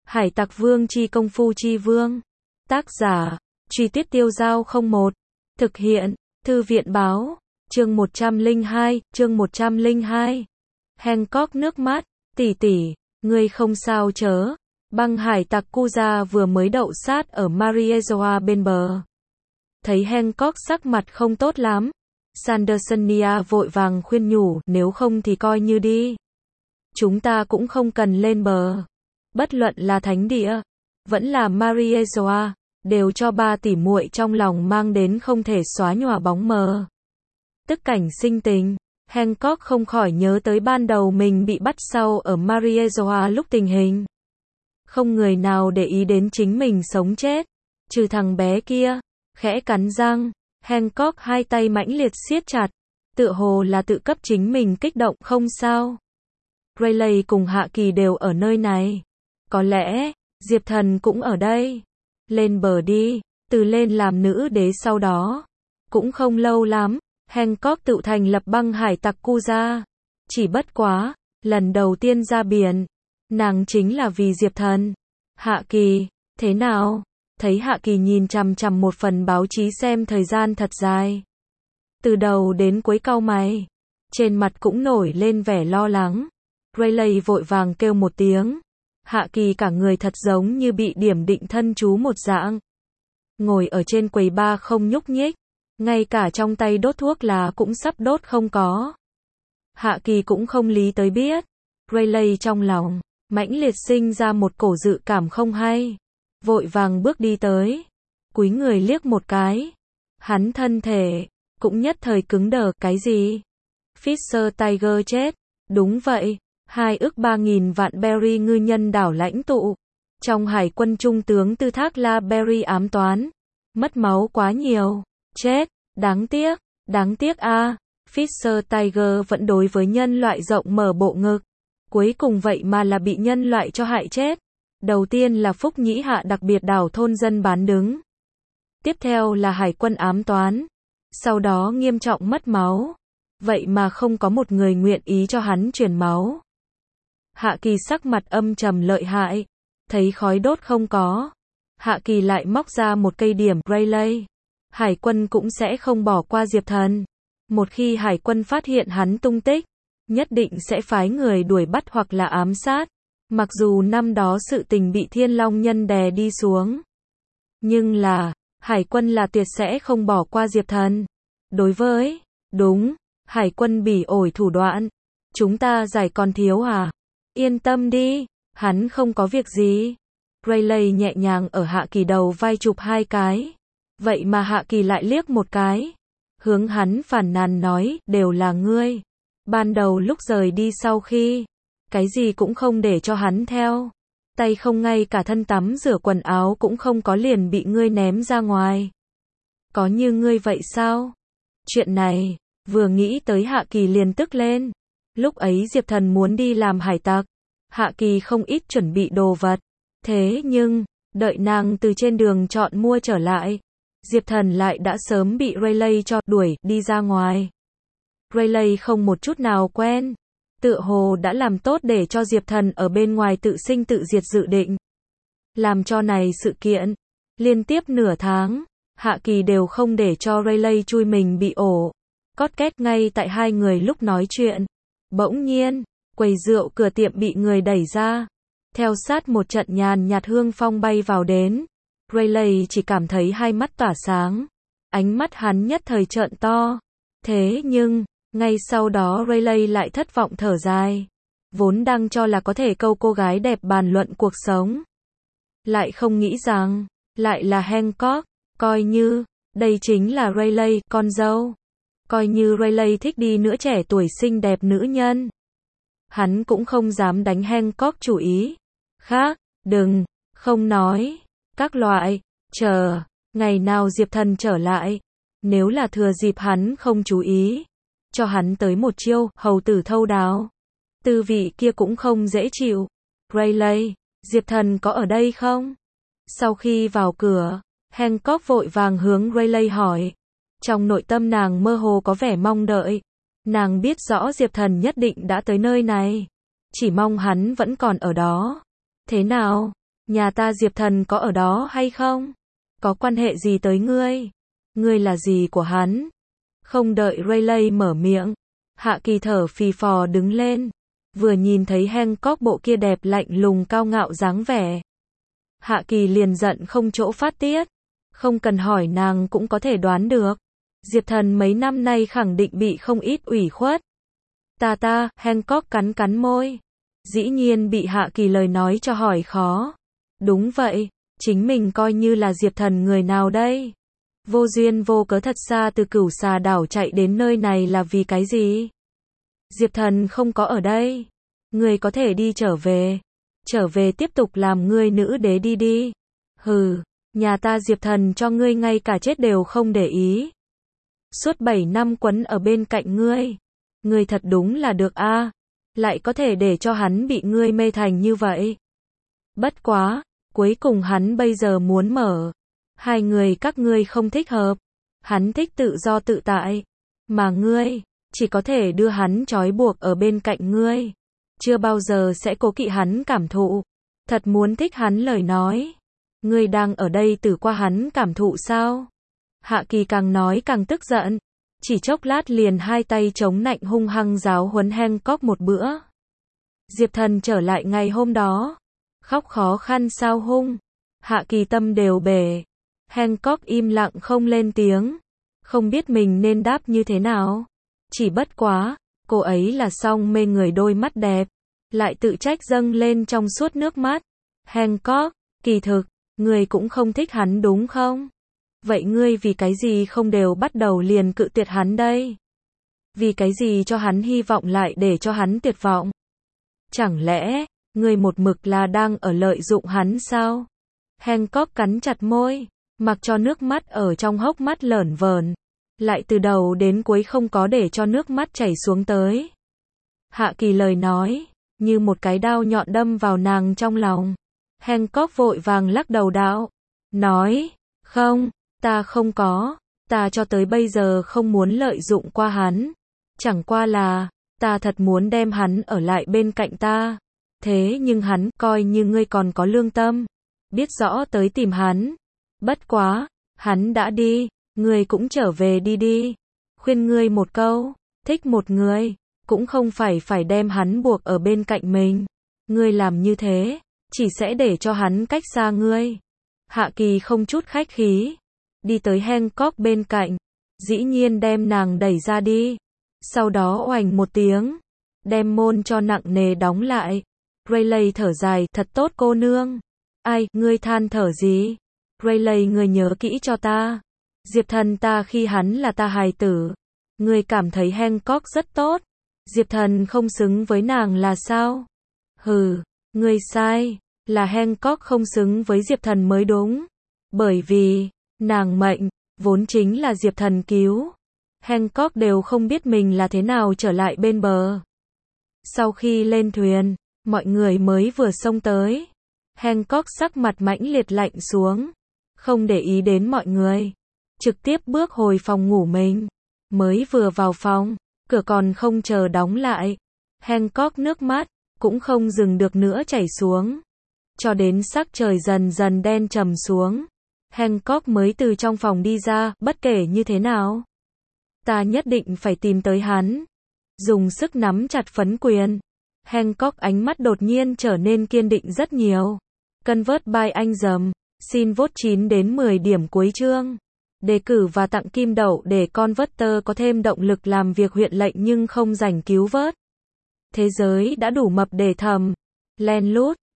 Hải Tặc Vương chi công phu chi vương. Tác giả, Truy Tuyết Tiêu Dao 01. Thực hiện, Thư viện báo. Chương 102. Hancock nước mắt, tỷ tỷ, ngươi không sao chớ. Băng hải tặc Kuza vừa mới đậu sát ở Mariejoa bên bờ. Thấy Hancock sắc mặt không tốt lắm, Sandersonia vội vàng khuyên nhủ, nếu không thì coi như đi. Chúng ta cũng không cần lên bờ. Bất luận là thánh địa, vẫn là Mariejoa, đều cho ba tỷ muội trong lòng mang đến không thể xóa nhòa bóng mờ. Tức cảnh sinh tình, Hancock không khỏi nhớ tới ban đầu mình bị bắt sau ở Mariejoa lúc tình hình. Không người nào để ý đến chính mình sống chết, trừ thằng bé kia. Khẽ cắn răng, Hancock hai tay mãnh liệt siết chặt, tựa hồ là tự cấp chính mình kích động. Không sao. Rayleigh cùng Hạ Kỳ đều ở nơi này. Có lẽ, Diệp Thần cũng ở đây. Lên bờ đi, từ lên làm nữ đế sau đó. Cũng không lâu lắm, Hancock tự thành lập băng hải tặc Kuza. Chỉ bất quá, lần đầu tiên ra biển, nàng chính là vì Diệp Thần. Hạ Kỳ, thế nào? Thấy Hạ Kỳ nhìn chằm chằm một phần báo chí xem thời gian thật dài. Từ đầu đến cuối cau mày. Trên mặt cũng nổi lên vẻ lo lắng. Rayleigh vội vàng kêu một tiếng. Hạ Kỳ cả người thật giống như bị điểm định thân chú một dạng. Ngồi ở trên quầy bar không nhúc nhích. Ngay cả trong tay đốt thuốc lá cũng sắp đốt không có. Hạ Kỳ cũng không lý tới biết. Rayleigh trong lòng mãnh liệt sinh ra một cổ dự cảm không hay. Vội vàng bước đi tới. Cúi người liếc một cái. Hắn thân thể cũng nhất thời cứng đờ. Cái gì? Fisher Tiger chết. Đúng vậy. 2.300.000 vạn berry ngư nhân đảo lãnh tụ. Trong hải quân trung tướng Tư Thác La Berry ám toán. Mất máu quá nhiều. Chết. Đáng tiếc a. Fisher Tiger vẫn đối với nhân loại rộng mở bộ ngực. Cuối cùng vậy mà là bị nhân loại cho hại chết. Đầu tiên là Phúc Nhĩ Hạ đặc biệt đảo thôn dân bán đứng. Tiếp theo là hải quân ám toán. Sau đó nghiêm trọng mất máu. Vậy mà không có một người nguyện ý cho hắn truyền máu. Hạ Kỳ sắc mặt âm trầm lợi hại. Thấy khói đốt không có. Hạ Kỳ lại móc ra một cây điểm. Rayleigh, hải quân cũng sẽ không bỏ qua Diệp Thần. Một khi hải quân phát hiện hắn tung tích, nhất định sẽ phái người đuổi bắt hoặc là ám sát. Mặc dù năm đó sự tình bị Thiên Long Nhân đè đi xuống. Nhưng là, hải quân là tuyệt sẽ không bỏ qua Diệp Thần. Đối với, đúng, hải quân bỉ ổi thủ đoạn. Chúng ta giải còn thiếu à? Yên tâm đi, hắn không có việc gì. Rayleigh nhẹ nhàng ở Hạ Kỳ đầu vai chụp hai cái. Vậy mà Hạ Kỳ lại liếc một cái. Hướng hắn phàn nàn nói, đều là ngươi. Ban đầu lúc rời đi sau khi, cái gì cũng không để cho hắn theo. Tay không ngay cả thân tắm rửa quần áo cũng không có liền bị ngươi ném ra ngoài. Có như ngươi vậy sao? Chuyện này, vừa nghĩ tới Hạ Kỳ liền tức lên. Lúc ấy Diệp Thần muốn đi làm hải tặc. Hạ Kỳ không ít chuẩn bị đồ vật. Thế nhưng, đợi nàng từ trên đường chọn mua trở lại. Diệp Thần lại đã sớm bị Rayleigh cho đuổi đi ra ngoài. Rayleigh không một chút nào quen. Tựa hồ đã làm tốt để cho Diệp Thần ở bên ngoài tự sinh tự diệt dự định. Làm cho này sự kiện. Liên tiếp nửa tháng, Hạ Kỳ đều không để cho Rayleigh chui mình bị ổ. Cót két ngay tại hai người lúc nói chuyện. Bỗng nhiên, quầy rượu cửa tiệm bị người đẩy ra. Theo sát một trận nhàn nhạt hương phong bay vào đến. Rayleigh chỉ cảm thấy hai mắt tỏa sáng. Ánh mắt hắn nhất thời trợn to. Thế nhưng, ngay sau đó Rayleigh lại thất vọng thở dài. Vốn đang cho là có thể câu cô gái đẹp bàn luận cuộc sống. Lại không nghĩ rằng, lại là Hancock. Coi như, đây chính là Rayleigh, con dâu. Coi như Rayleigh thích đi nữa trẻ tuổi xinh đẹp nữ nhân. Hắn cũng không dám đánh Hancock chủ ý. Khác, đừng, không nói. Các loại, chờ, ngày nào Diệp Thần trở lại. Nếu là thừa dịp hắn không chú ý. Cho hắn tới một chiêu, hầu tử thâu đáo. Tư vị kia cũng không dễ chịu. Rayleigh, Diệp Thần có ở đây không? Sau khi vào cửa, Hancock vội vàng hướng Rayleigh hỏi. Trong nội tâm nàng mơ hồ có vẻ mong đợi. Nàng biết rõ Diệp Thần nhất định đã tới nơi này. Chỉ mong hắn vẫn còn ở đó. Thế nào? Nhà ta Diệp Thần có ở đó hay không? Có quan hệ gì tới ngươi? Ngươi là gì của hắn? Không đợi Rayleigh mở miệng, Hạ Kỳ thở phì phò đứng lên. Vừa nhìn thấy Hancock bộ kia đẹp lạnh lùng cao ngạo dáng vẻ, Hạ Kỳ liền giận không chỗ phát tiết. Không cần hỏi nàng cũng có thể đoán được. Diệp Thần mấy năm nay khẳng định bị không ít ủy khuất. Hancock cắn cắn môi. Dĩ nhiên bị Hạ Kỳ lời nói cho hỏi khó. Đúng vậy, chính mình coi như là Diệp Thần người nào đây? Vô duyên vô cớ thật xa từ Cửu Xà đảo chạy đến nơi này là vì cái gì? Diệp Thần không có ở đây. Ngươi có thể đi trở về. Trở về tiếp tục làm ngươi nữ đế đi. Hừ, nhà ta Diệp Thần cho ngươi ngay cả chết đều không để ý. Suốt 7 năm quấn ở bên cạnh ngươi. Ngươi thật đúng là được a, lại có thể để cho hắn bị ngươi mê thành như vậy. Bất quá, cuối cùng hắn bây giờ muốn mở. Hai người các ngươi không thích hợp. Hắn thích tự do tự tại. Mà ngươi, chỉ có thể đưa hắn trói buộc ở bên cạnh ngươi. Chưa bao giờ sẽ cố kỵ hắn cảm thụ. Thật muốn thích hắn lời nói. Ngươi đang ở đây từ qua hắn cảm thụ sao? Hạ Kỳ càng nói càng tức giận. Chỉ chốc lát liền hai tay chống nạnh hung hăng giáo huấn Hancock một bữa. Diệp Thần trở lại ngày hôm đó. Khóc khó khăn sao hung. Hạ Kỳ tâm đều bể. Hancock im lặng không lên tiếng. Không biết mình nên đáp như thế nào. Chỉ bất quá, cô ấy là song mê người đôi mắt đẹp. Lại tự trách dâng lên trong suốt nước mắt. Hancock, kỳ thực, ngươi cũng không thích hắn đúng không? Vậy ngươi vì cái gì không đều bắt đầu liền cự tuyệt hắn đây? Vì cái gì cho hắn hy vọng lại để cho hắn tuyệt vọng? Chẳng lẽ, ngươi một mực là đang ở lợi dụng hắn sao? Hancock cắn chặt môi, mặc cho nước mắt ở trong hốc mắt lởn vởn. Lại từ đầu đến cuối không có để cho nước mắt chảy xuống tới. Hạ Kỳ lời nói, như một cái đao nhọn đâm vào nàng trong lòng. Hancock vội vàng lắc đầu đạo. Nói, không, ta không có, ta cho tới bây giờ không muốn lợi dụng qua hắn. Chẳng qua là, ta thật muốn đem hắn ở lại bên cạnh ta. Thế nhưng hắn, coi như ngươi còn có lương tâm. Biết rõ tới tìm hắn. Bất quá, hắn đã đi, ngươi cũng trở về đi. Khuyên ngươi một câu, thích một người, cũng không phải đem hắn buộc ở bên cạnh mình. Ngươi làm như thế, chỉ sẽ để cho hắn cách xa ngươi. Hạ Kỳ không chút khách khí, đi tới Hancock bên cạnh, dĩ nhiên đem nàng đẩy ra đi. Sau đó oành một tiếng, đem môn cho nặng nề đóng lại. Rayleigh thở dài, thật tốt cô nương. Ai, ngươi than thở gì? Rayleigh, ngươi nhớ kỹ cho ta. Diệp Thần ta khi hắn là ta hài tử. Ngươi cảm thấy Hancock rất tốt. Diệp Thần không xứng với nàng là sao? Hừ, ngươi sai. Là Hancock không xứng với Diệp Thần mới đúng. Bởi vì, nàng mệnh, vốn chính là Diệp Thần cứu. Hancock đều không biết mình là thế nào trở lại bên bờ. Sau khi lên thuyền, mọi người mới vừa xông tới. Hancock sắc mặt mãnh liệt lạnh xuống. Không để ý đến mọi người. Trực tiếp bước hồi phòng ngủ mình. Mới vừa vào phòng, cửa còn không chờ đóng lại. Hancock nước mắt, cũng không dừng được nữa chảy xuống. Cho đến sắc trời dần dần đen trầm xuống. Hancock mới từ trong phòng đi ra, bất kể như thế nào. Ta nhất định phải tìm tới hắn. Dùng sức nắm chặt phấn quyền. Hancock ánh mắt đột nhiên trở nên kiên định rất nhiều. Convert by anh dầm. Xin vote 9 đến 10 điểm cuối chương. Đề cử và tặng kim đậu để Converter có thêm động lực làm việc huyện lệnh nhưng không rảnh cứu vớt. Thế giới đã đủ mập để thầm. Len lút.